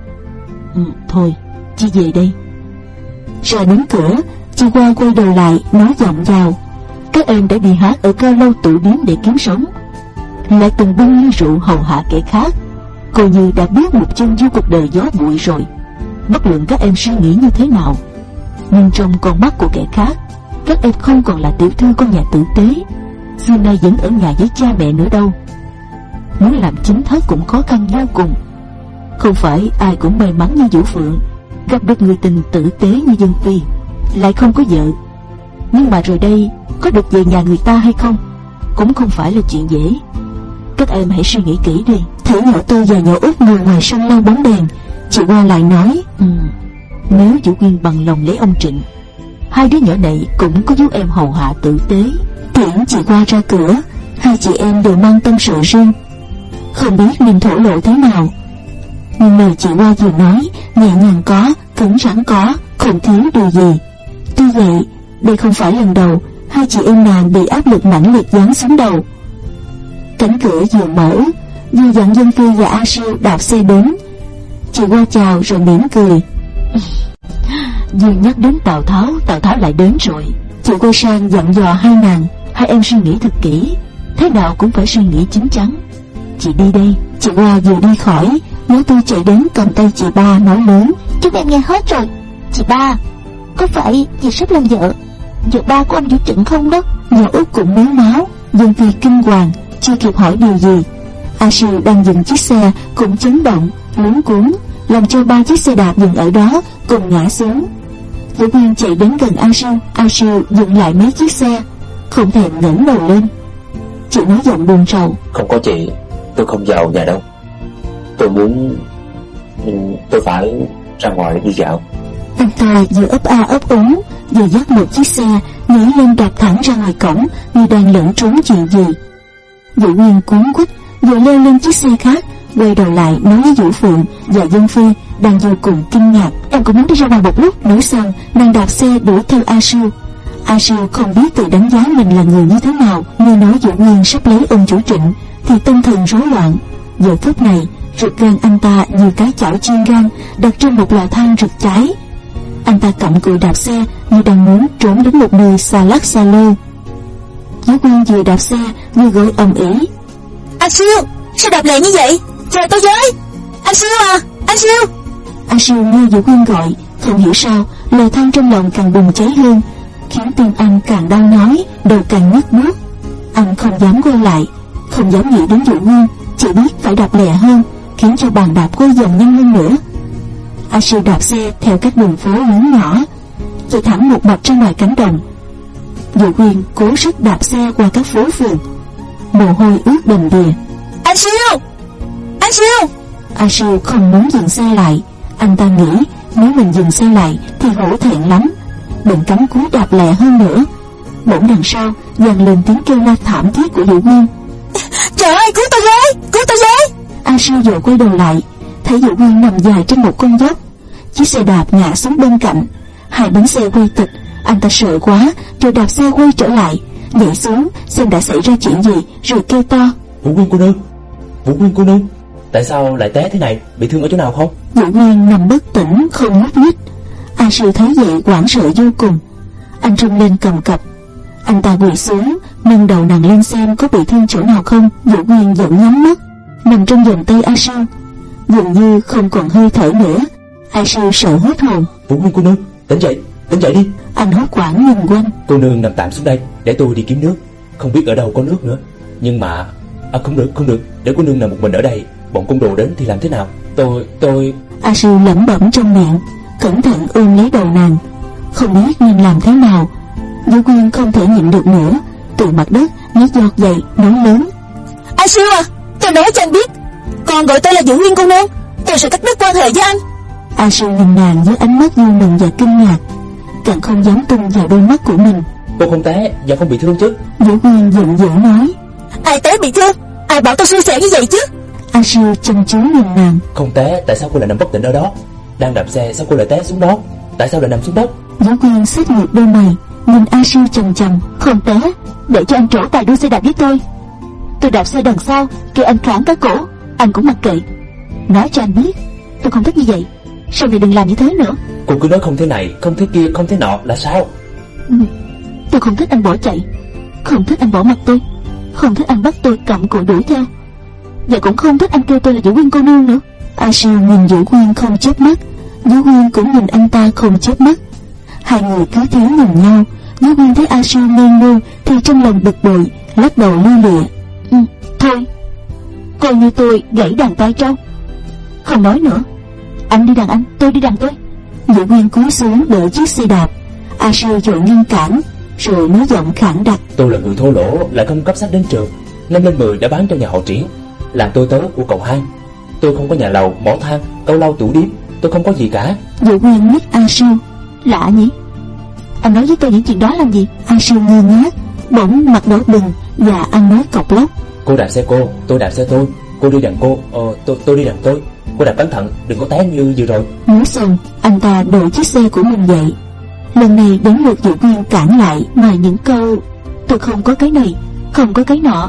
Ừ, thôi, chị về đây. Ra đến cửa, chị qua quay đầu lại nói giọng vào, các em đã đi hát ở cao lâu tụ điếm để kiếm sống, lại từng bưng ly rượu hầu hạ kẻ khác, coi như đã biết một chân vô cuộc đời gió bụi rồi. Bất luận các em suy nghĩ như thế nào, nhưng trong con mắt của kẻ khác, các em không còn là tiểu thư con nhà tử tế, xưa nay vẫn ở nhà với cha mẹ nữa đâu. Muốn làm chính thất cũng khó khăn vô cùng. Không phải ai cũng may mắn như Vũ Phượng gặp được người tình tử tế như Dân Phi, lại không có vợ. Nhưng mà rồi đây, có được về nhà người ta hay không cũng không phải là chuyện dễ. Các em hãy suy nghĩ kỹ đi. Thử nhỏ Tư và nhỏ Út ngồi ngoài sân lau bóng đèn. Chị qua lại nói, ừ, nếu Vũ Quyên bằng lòng lấy ông Trịnh, hai đứa nhỏ này cũng có giúp em hầu hạ tử tế. Tiễn chị qua ra cửa, hai chị em đều mang tâm sự riêng, không biết nên thổ lộ thế nào. Nhưng lời chị qua vừa nói, nhẹ nhàng có, cứng rắn có, không thiếu điều gì. Tuy vậy, đây không phải lần đầu hai chị em nàng bị áp lực mãnh liệt giáng xuống đầu. Cánh cửa vừa mở, vừa dặn Dân Phi và A Siêu đạp xe đến. Chị qua chào rồi mỉm cười. Vừa nhắc đến Tào Tháo, Tào Tháo lại đến rồi. Chị quay sang dặn dò hai nàng, hai em suy nghĩ thật kỹ, thế nào cũng phải suy nghĩ chín chắn. Chị đi đây. Chị qua vừa đi khỏi, Nhớ Tư chạy đến cầm tay chị ba nói lớn, chúng em nghe hết rồi. Chị ba, có phải chị sắp làm vợ vợ ba của ông chủ Trịnh không đó? Nhà Út cũng méo máu. Dân Phi kinh hoàng, chưa kịp hỏi điều gì, A Siêu đang dừng chiếc xe cũng chấn động, luống cuống, làm cho ba chiếc xe đạp dừng ở đó cùng ngã xuống. Vũ Quyên chạy đến gần A Siêu, A Siêu dừng lại mấy chiếc xe, không thèm ngẩng đầu lên. Chị nói giọng buồn rầu, không có chị, tôi không vào nhà đâu. Tôi muốn, tôi phải ra ngoài đi dạo. Anh ta vừa ấp a ấp úng, vừa dắt một chiếc xe nhảy lên đạp thẳng ra ngoài cổng như đang lẫn trốn chuyện gì. Vũ Quyên cuống quýt vừa leo lên chiếc xe khác, quay đầu lại nói với Vũ Phượng và Dân Phi đang vô cùng kinh ngạc, em cũng muốn đi ra ngoài một lúc. Nói xong nàng đạp xe đuổi theo A Siêu. A Siêu không biết tự đánh giá mình là người như thế nào, nghe nói Vũ Quyên sắp lấy ông chủ Trịnh thì tâm thần rối loạn. Giờ phút này ruột gan anh ta như cái chảo chiên gan đặt trên một lò than rực cháy. Anh ta cặm cụi đạp xe như đang muốn trốn đến một nơi xa lắc xa lơ. Vũ Quyên vừa đạp xe vừa gọi ầm ĩ, A Siêu, sao đạp lẹ như vậy? Chờ tôi với. A Siêu à, A Siêu. A Siêu nghe Vũ Quyên gọi, không hiểu sao lò than trong lòng càng bùng cháy hơn, khiến tim anh càng đau nhói, đầu càng nhức buốt. Anh không dám quay lại, không dám nghĩ đến Vũ Quyên, chỉ biết phải đạp lẹ hơn, khiến cho bàn đạp quay dần nhanh hơn nữa. A Siêu đạp xe theo các đường phố lớn nhỏ, chạy thẳng một mạch ra ngoài cánh đồng. Vũ Quyên cố sức đạp xe qua các phố phường, mồ hôi ướt đầm đìa. A Siêu, A Siêu. A Siêu không muốn dừng xe lại. Anh ta nghĩ nếu mình dừng xe lại thì hổ thẹn lắm, đừng cắm cúi đạp lẹ hơn nữa. Bỗng đằng sau vang lên tiếng kêu la thảm thiết của Diệu Quyên. Trời ơi, cứu tôi với, cứu tôi với. A Sư vội quay đầu lại, thấy Diệu Quyên nằm dài trên một con dốc. Chiếc xe đạp ngã xuống bên cạnh, hai bánh xe quay tịch. Anh ta sợ quá rồi đạp xe quay trở lại, nhảy xuống xem đã xảy ra chuyện gì, rồi kêu to: Vũ Quyên cô nương, Vũ Quyên cô nương, tại sao lại té thế này, bị thương ở chỗ nào không? Diệu Quyên nằm bất tỉnh không nhúc nhích. A Sư thấy vậy hoảng sợ vô cùng, anh run lên cầm cập. Anh ta quỳ xuống nâng đầu nàng lên xem có bị thương chỗ nào không. Diệu Quyên vẫn nhắm mắt nằm trong vòng tay A Sư, dường như không còn hơi thở nữa. A Sư sợ hết hồn. Vũ Quyên cô nương, tỉnh dậy, tỉnh dậy đi. Anh hốt hoảng nhìn quanh. Cô nương nằm tạm xuống đây, để tôi đi kiếm nước. Không biết ở đâu có nước nữa. Nhưng mà à, không được, không được, để cô nương nằm một mình ở đây, bọn côn đồ đến thì làm thế nào? Tôi, tôi... A Sư lẩm bẩm trong miệng, cẩn thận ôm lấy đầu nàng, không biết nên làm thế nào. Diệu Quyên không thể nhịn được nữa, từ mặt đất nhét giọt dậy nói lớn: A Sư à, tôi nói cho anh biết, con gọi tôi là Diệu Quyên cô nương, tôi sẽ cắt đứt quan hệ với anh. A Sư nhìn nàng với ánh mắt vui mừng và kinh ngạc, càng không dám tin vào đôi mắt của mình. Cô không té và không bị thương chứ? Diệu Quyên giận dữ nói: Ai té bị thương, ai bảo tôi xui xẻo như vậy chứ? A Sư chăm chú nhìn nàng. Không té, tại sao cô lại nằm bất tỉnh ở đó? Đang đạp xe sao cô lại té xuống đó? Tại sao lại nằm xuống đất? Diệu Quyên xếp ngược đôi mày nhìn A Sư chằm chằm. Không té, để cho anh trổ tài đua xe đạp với tôi. Tôi đạp xe đằng sau kêu anh cản cả cổ, anh cũng mặc kệ. Nói cho anh biết, tôi không thích như vậy, sau này đừng làm như thế nữa. Cô cứ nói không thế này, không thế kia, không thế nọ là sao? Ừ, tôi không thích anh bỏ chạy, không thích anh bỏ mặt tôi, không thích anh bắt tôi cầm cổ đuổi theo, và cũng không thích anh kêu tôi là Diệu Quyên cô nương nữa. A Sư nhìn Diệu Quyên không chớp mắt, Diệu Quyên cũng nhìn anh ta không chớp mắt. Hai người cứ thế nhìn nhau. Diệu Quyên thấy A Sư ngây ngô thì trong lòng bực bội, lắc đầu lia lịa. Ừ, thôi, coi như tôi gãy đàn tay trâu, không nói nữa. Anh đi đàn anh, tôi đi đàn tôi. Diệu Quyên cúi xuống đỡ chiếc xe đạp. A Sư vội ngăn cản, rồi nói giọng khản đặc: Tôi là người thô lỗ, lại không cấp sách đến trường. Năm lên mười đã bán cho nhà họ Triển, làm tôi tớ của cậu hai. Tôi không có nhà lầu, mỏ than, câu lau tủ điếm, tôi không có gì cả. Diệu Quyên liếc A Sư: Lạ nhỉ, anh nói với tôi những chuyện đó làm gì? A Sư ngơ ngác, bỗng mặt đỏ bừng và ăn nói cọc lóc: Cô đạp xe cô, tôi đạp xe tôi, cô đi đằng cô, ờ, tôi, tôi đi đằng tôi. Cô đạp cẩn thận, đừng có té như vừa rồi. Nói xong, anh ta đổi chiếc xe của mình dậy. Lần này đến lượt Diệu Quyên cản lại ngoài những câu: Tôi không có cái này, không có cái nọ.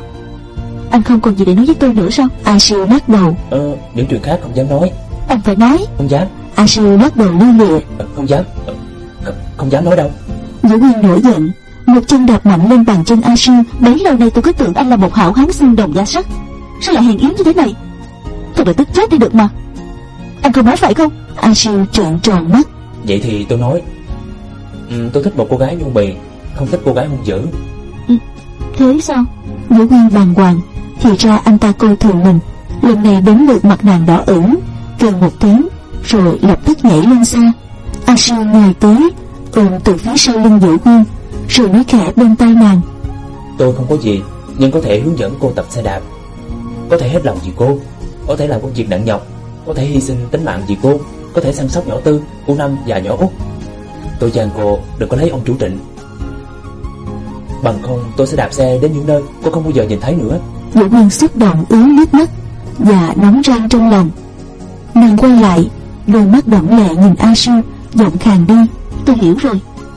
Anh không còn gì để nói với tôi nữa sao? A Sư lắc đầu: Ờ, những chuyện khác không dám nói. Anh phải nói. Không dám. A Sư lắc đầu lia lịa: ờ, Không dám, ờ, không, không dám nói đâu. Diệu Quyên nổi giận, một chân đạp mạnh lên bàn chân A Sư. Bấy lâu nay tôi cứ tưởng anh là một hảo hán xương đồng da sắt, sao lại hèn yếu như thế này? Tôi đã tức chết đi được mà. Anh không nói phải không? A Sư trợn tròn mắt. Vậy thì tôi nói, ừ, tôi thích một cô gái nhu mì, không thích cô gái hung dữ. Ừ, thế sao? Diệu Quyên bàng hoàng, thì ra anh ta coi thường mình. Lần này đến lượt mặt nàng đỏ ửng, kêu một tiếng rồi lập tức nhảy lên xe. A Sư ngồi tới, ôm từ phía sau lưng Diệu Quyên, rồi nói khẽ bên tai nàng: Tôi không có gì, nhưng có thể hướng dẫn cô tập xe đạp, có thể hết lòng vì cô, có thể làm công việc nặng nhọc, có thể hy sinh tính mạng vì cô, có thể chăm sóc nhỏ Tư, cô Năm và nhỏ Út. Tôi chàng cô đừng có lấy ông chủ Trịnh, bằng không tôi sẽ đạp xe đến những nơi cô không bao giờ nhìn thấy nữa. Diệu Quyên xúc động ứa nước mắt và nóng rang trong lòng. Nàng quay lại, đôi mắt đẫm lệ nhìn A Sư, giọng khàn đi: Tôi hiểu rồi,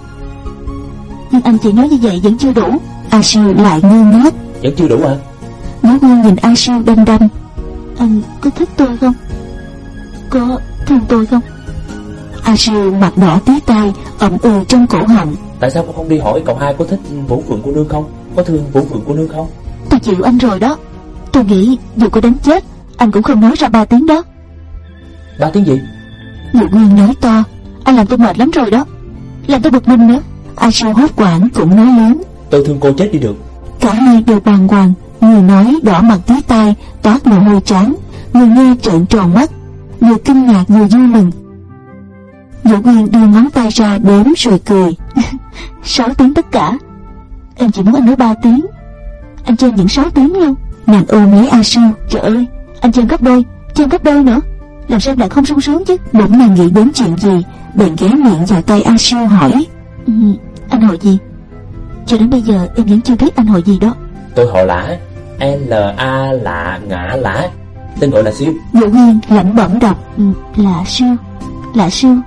nhưng anh chỉ nói như vậy vẫn chưa đủ. A Sư lại ngơ ngác: Vẫn chưa đủ à? Diệu Quyên nhìn A Sư đăm đăm: Anh có thích tôi không? Có thương tôi không? A Sư mặt đỏ tía tai, ậm ừ trong cổ họng. Tại sao cô không đi hỏi cậu hai có thích Vũ Phượng cô nương không? Có thương Vũ Phượng cô nương không? Tôi chịu anh rồi đó. Tôi nghĩ dù có đánh chết anh cũng không nói ra ba tiếng đó. Ba tiếng gì? Diệu Quyên nói to: Anh làm tôi mệt lắm rồi đó, làm tôi bực mình nữa. A Sư hốt hoảng cũng nói lớn: Tôi thương cô chết đi được. Cả hai đều bàng hoàng, người nói đỏ mặt tía tai, toát mồ hôi trán, người nghe trợn tròn mắt, vừa kinh ngạc vừa vui mừng. Diệu Quyên đưa ngón tay ra đếm rồi cười: Sáu tiếng tất cả. Em chỉ muốn anh nói ba tiếng, anh cho em những sáu tiếng luôn. Nàng ôm lấy A Sư: Trời ơi, anh cho em gấp đôi, cho em gấp đôi nữa, làm sao em lại không sung sướng chứ? Bỗng nàng nghĩ đến chuyện gì, bèn ghé miệng vào tay A Sư hỏi: ừ, Anh hỏi gì? Cho đến bây giờ em vẫn chưa biết anh họ gì đó. Tôi họ Lã, L A Lạ Ngã Lã, tên gọi là Siêu. Vũ Huyên lẩm bẩm đọc: ừ, Lạ Siêu, Lạ Siêu.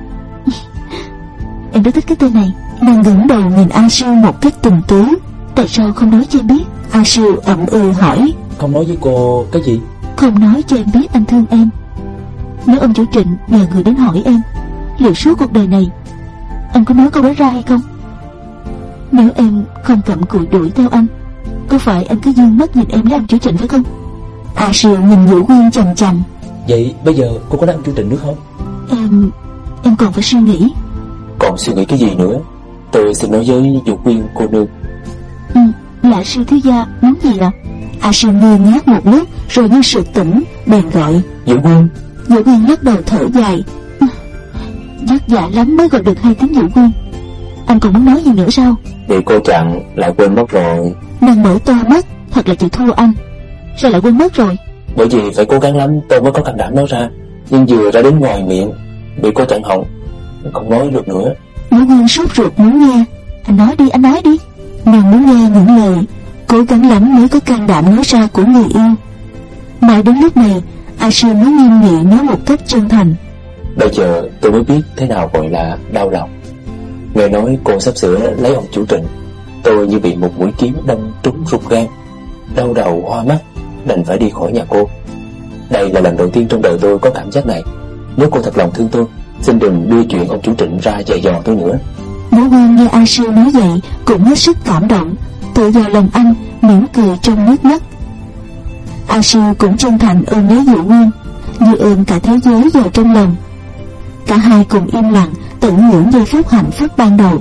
Em rất thích cái tên này. Nàng ngẩng đầu nhìn A Siêu một cách tình tứ. Tại sao không nói cho em biết? A Siêu ậm ừ hỏi. Không nói với cô cái gì? Không nói cho em biết anh thương em. Nếu ông chủ Trịnh nhờ người đến hỏi em, liệu suốt cuộc đời này anh có nói câu đó ra hay không? Nếu em không cặm cụi đuổi theo anh, có phải anh cứ dương mắt nhìn em với anh chủ Trịnh phải không? A Siêu nhìn Vũ Huyên chằm chằm. Vậy bây giờ cô có nói anh chủ Trịnh nữa không? Em... em còn phải suy nghĩ. Còn suy nghĩ cái gì nữa? Tôi xin nói với Vũ Huyên cô nương. Ừ, Lạ Siêu thiếu gia muốn gì ạ? A Siêu ngơ ngác một lúc rồi như sực tỉnh, bèn gọi: Vũ Huyên. Vũ Huyên lắc đầu thở dài. Vất vả lắm mới gọi được hai tiếng Vũ Huyên. Anh còn muốn nói gì nữa sao? Vì cô chẳng lại quên mất rồi. Nàng mở to mắt, thật là chịu thua anh. Sao lại quên mất rồi? Bởi vì phải cố gắng lắm tôi mới có can đảm nói ra, nhưng vừa ra đến ngoài miệng bị cô chặn họng, không nói được nữa. Vũ Huyên sốt ruột muốn nghe. Anh nói đi, anh nói đi. Nàng muốn nghe những lời cố gắng lắm mới có can đảm nói ra của người yêu. Mãi đến lúc này A Siêu mới nghiêm nghị nói một cách chân thành: Bây giờ tôi mới biết thế nào gọi là đau lòng. Nghe nói cô sắp sửa lấy ông chủ Trịnh, tôi như bị một mũi kiếm đâm trúng ruột gan, đau đầu hoa mắt, đành phải đi khỏi nhà cô. Đây là lần đầu tiên trong đời tôi có cảm giác này. Nếu cô thật lòng thương tôi, xin đừng đưa chuyện ông chủ Trịnh ra dạy dò tôi nữa. Vũ Huyên nghe A Siêu nói vậy cũng hết sức cảm động, tự vào lòng anh, mỉm cười trong nước mắt. A Siêu cũng chân thành ôm lấy Vũ Huyên, như ôm cả thế giới vào trong lòng. Cả hai cùng im lặng tận hưởng giây phút hạnh phúc ban đầu.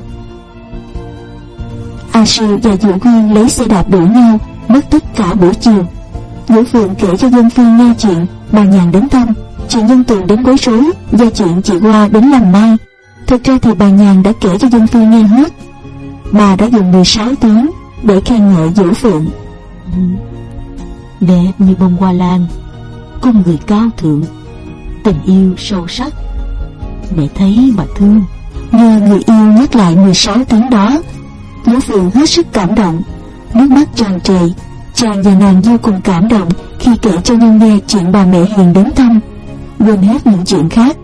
A Siêu và Vũ Huyên lấy xe đạp đuổi nhau, mất tích cả buổi chiều. Vũ Phượng kể cho Dân Phi nghe chuyện bà Nhàn đến thăm, chuyện Dân Tường đến quấy rối và chuyện chị Hoa đến làm mai. Thực ra thì bà Nhàn đã kể cho Dân Phi nghe hết. Bà đã dùng mười sáu tiếng để khen ngợi Vũ Phượng. Đẹp như bông hoa lan, con người cao thượng, tình yêu sâu sắc, để thấy mà thương. Nghe người yêu nhắc lại mười sáu tiếng đó, Vũ Phượng hết sức cảm động, nước mắt tràn trề. Chàng và nàng vô cùng cảm động khi kể cho nhân nghe chuyện bà mẹ Hiền đến thăm, quên hết những chuyện khác.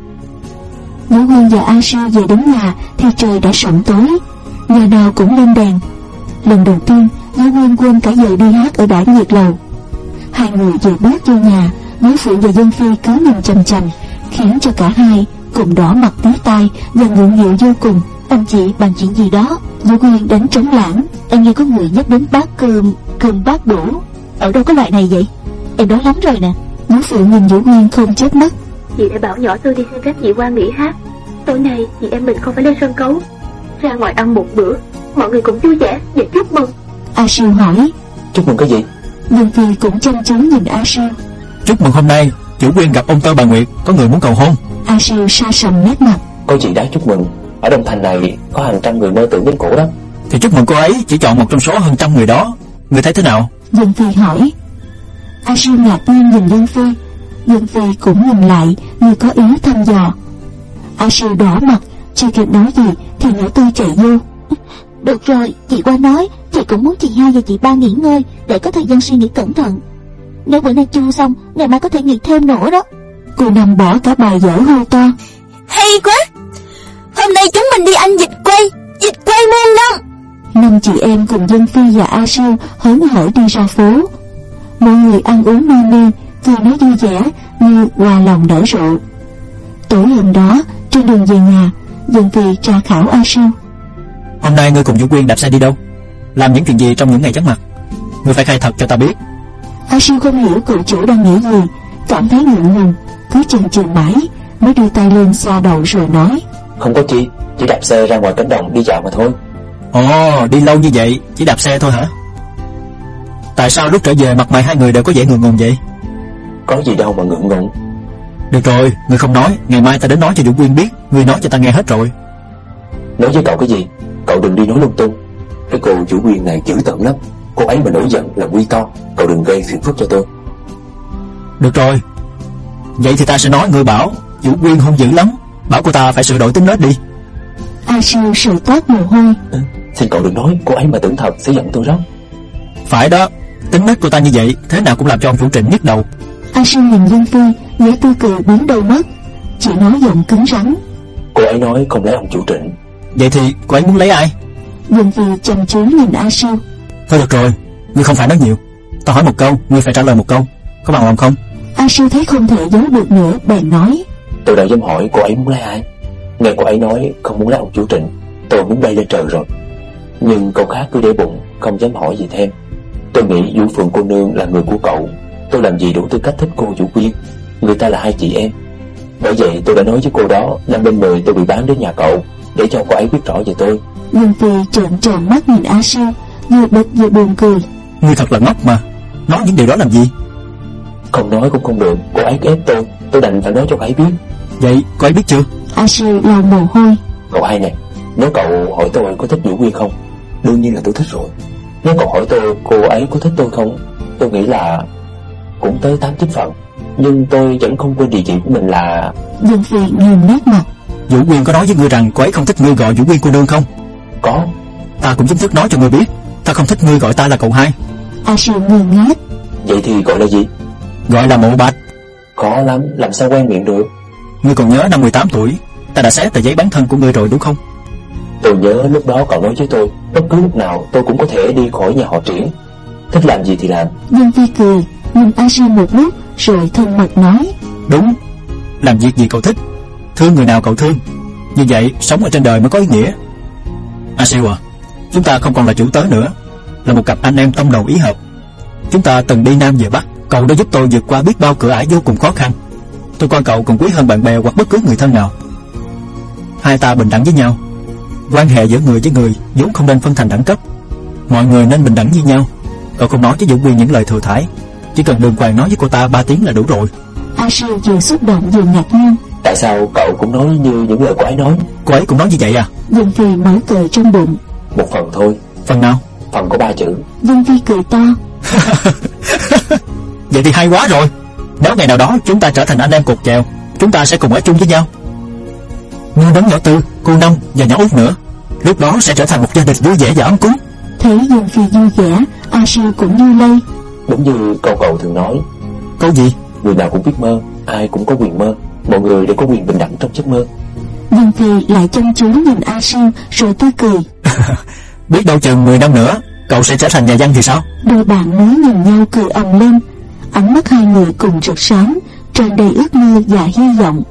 Vũ Huyên và A Siêu về đến nhà thì trời đã sẩm tối, nhà nào cũng lên đèn. Lần đầu tiên Vũ Huyên quên cả giờ đi hát ở bãi nhiệt lầu. Hai người vừa bước vô nhà, Vũ Phượng và Dân Phi cứ nhìn chằm chằm, khiến cho cả hai cùng đỏ mặt tía tai và ngượng nghịu vô cùng. Anh chị bàn chuyện gì đó? Vũ Huyên đánh trống lãng. Em nghe có người nhắc đến bát cơm, cơm bát đũa. Ở đâu có loại này vậy? Em đói lắm rồi nè. Vũ Phượng nhìn Vũ Huyên không chớp mắt. Chị đã bảo nhỏ tôi đi xin phép chị qua nghỉ hát. Tối nay chị em mình không phải lên sân khấu, ra ngoài ăn một bữa, mọi người cũng vui vẻ và chúc mừng. A Siêu hỏi: Chúc mừng cái gì? Dân Phi cũng chăm chú nhìn A Siêu. Chúc mừng hôm nay Vũ Huyên gặp ông Tơ bà Nguyệt, có người muốn cầu hôn. A Siêu sa sầm nét mặt. Có gì đáng chúc mừng? Ở Đông Thành này có hàng trăm người mơ tưởng đến cổ đó. Thì chúc mừng cô ấy chỉ chọn một trong số hơn trăm người đó. Người thấy thế nào? Dân Phi hỏi. A Siêu ngạc nhiên nhìn Dân Phi. Dân Phi cũng nhìn lại như có ý thăm dò. A Siêu đỏ mặt, chưa kịp nói gì thì nhỏ Tư chạy vô. Được rồi, chị qua nói, chị cũng muốn chị hai và chị ba nghỉ ngơi để có thời gian suy nghĩ cẩn thận. Nếu bữa nay chu xong, ngày mai có thể nghỉ thêm nữa đó. Cô nằm bỏ cả bài dở hô to. Hay quá! Hôm nay chúng mình đi ăn vịt quay, vịt quay muôn năm. Năm chị em cùng Dân Phi và A Siêu hớn hở đi ra phố. Mọi người ăn uống no nê, cười nói vui vẻ như hòa lòng nở rộ. Tối hôm đó, trên đường về nhà, Dân Phi tra khảo A Siêu. Hôm nay ngươi cùng Vũ Huyên đạp xe đi đâu? Làm những chuyện gì trong những ngày vắng mặt? Ngươi phải khai thật cho ta biết. A Siêu không hiểu cậu chủ đang nghĩ gì, cảm thấy ngượng ngùng, cứ chần chừ mãi mới đưa tay lên xoa đầu rồi nói: Không có chi, chỉ đạp xe ra ngoài cánh đồng đi dạo mà thôi. Ồ, đi lâu như vậy chỉ đạp xe thôi hả? Tại sao lúc trở về mặt mày hai người đều có vẻ ngượng ngùng vậy? Có gì đâu mà ngượng ngùng. Được rồi, ngươi không nói, ngày mai ta đến nói cho Vũ Huyên biết. Ngươi nói cho ta nghe hết rồi. Nói với cậu cái gì? Cậu đừng đi nói lung tung. Cái cô Vũ Huyên này dữ tợn lắm. Cô ấy mà nổi giận là nguy to. Cậu đừng gây phiền phức cho tôi. Được rồi, vậy thì ta sẽ nói ngươi bảo Vũ Huyên hung dữ lắm, bảo cô ta phải sửa đổi tính nết đi. A Siêu sầu toát mồ hôi. Ừ, Xin cậu đừng nói cô ấy mà tưởng thật sẽ giận tôi rất. Phải đó, tính nết cô ta như vậy thế nào cũng làm cho ông chủ Trịnh nhức đầu. A Sư nhìn Dương Phi, vẻ tươi cười biến đâu mất, chỉ nói giọng cứng rắn. Cô ấy nói không lấy ông chủ Trịnh. Vậy thì cô ấy muốn lấy ai? Dương Phi chăm chú nhìn A Sư. Thôi được rồi, ngươi không phải nói nhiều. Tao hỏi một câu, ngươi phải trả lời một câu. Có bằng lòng không? A Sư thấy không thể giấu được nữa, bèn nói. Tôi đã dám hỏi cô ấy muốn lấy ai. Nghe cô ấy nói không muốn lấy ông chủ Trịnh, tôi muốn bay lên trời rồi. Nhưng cậu khác cứ để bụng, không dám hỏi gì thêm. Tôi nghĩ Vũ Phượng cô nương là người của cậu. Tôi làm gì đủ tư cách thích cô Vũ Quyên. Người ta là hai chị em. Bởi vậy tôi đã nói với cô đó, năm bên mười tôi bị bán đến nhà cậu, để cho cô ấy biết rõ về tôi. Dương Phi trợn tròn mắt nhìn A Sư, vừa bực vừa buồn cười. Ngươi thật là ngốc mà, nói những điều đó làm gì? Không nói cũng không được, cô ấy ép tôi, tôi đành phải nói cho cô ấy biết. Vậy cô ấy biết chưa? A Sư lau mồ hôi. Cậu hai này, nếu cậu hỏi tôi có thích Vũ Quyên không, đương nhiên là tôi thích rồi. Nếu cậu hỏi tôi cô ấy có thích tôi không, tôi nghĩ là cũng tới tám chín phần. Nhưng tôi vẫn không quên địa chỉ của mình là... Dương Phi nghiêm nét mặt. Vũ Quyên có nói với ngươi rằng cô ấy không thích ngươi gọi Vũ Quyên cô nương không? Có. Ta cũng chính thức nói cho ngươi biết, ta không thích ngươi gọi ta là cậu hai. A Sư ngơ ngác. Vậy thì gọi là gì? Gọi là Mộ Bạch. Khó lắm, làm sao quen miệng được. Ngươi còn nhớ năm mười tám tuổi ta đã xé tờ giấy bán thân của ngươi rồi đúng không? Tôi nhớ lúc đó cậu nói với tôi, bất cứ lúc nào tôi cũng có thể đi khỏi nhà họ Triển, thích làm gì thì làm. Dương Phi cười, nhìn A Sư một lúc rồi thân mật nói. Đúng, làm việc gì cậu thích, thương người nào cậu thương. Như vậy sống ở trên đời mới có ý nghĩa. A Siêu à, chúng ta không còn là chủ tớ nữa, là một cặp anh em tâm đầu ý hợp. Chúng ta từng đi Nam về Bắc, cậu đã giúp tôi vượt qua biết bao cửa ải vô cùng khó khăn. Tôi coi cậu còn quý hơn bạn bè hoặc bất cứ người thân nào. Hai ta bình đẳng với nhau. Quan hệ giữa người với người vốn không nên phân thành đẳng cấp. Mọi người nên bình đẳng như nhau. Cậu không nói với Vũ Quyên những lời thừa thãi, chỉ cần đường hoàng nói với cô ta ba tiếng là đủ rồi. A Sư vừa xúc động vừa ngạc nhiên. Tại sao cậu cũng nói như những lời cô ấy nói? Cô ấy cũng nói như vậy à? Dương Phi nói cười trong bụng. Một phần thôi. Phần nào? Phần có ba chữ. Dương Phi cười to. Vậy thì hay quá rồi. Nếu ngày nào đó chúng ta trở thành anh em cột chèo, chúng ta sẽ cùng ở chung với nhau. Ngươi đóng nhỏ Tư, cô Năm và nhỏ Út nữa, lúc đó sẽ trở thành một gia đình vui vẻ và ấm cúng. Thấy Dương Phi vui vẻ, A Sư cũng như lây. Đúng như câu cậu thường nói. Câu gì? Người nào cũng biết mơ, ai cũng có quyền mơ. Mọi người đều có quyền bình đẳng trong giấc mơ. Dương Phi lại chăm chú nhìn A Sư rồi tươi cười. Biết đâu chừng mười năm nữa cậu sẽ trở thành nhà văn thì sao? Đôi bạn mới nhìn nhau cười ầm lên. Ánh mắt hai người cùng rực sáng, tràn đầy ước mơ và hy vọng.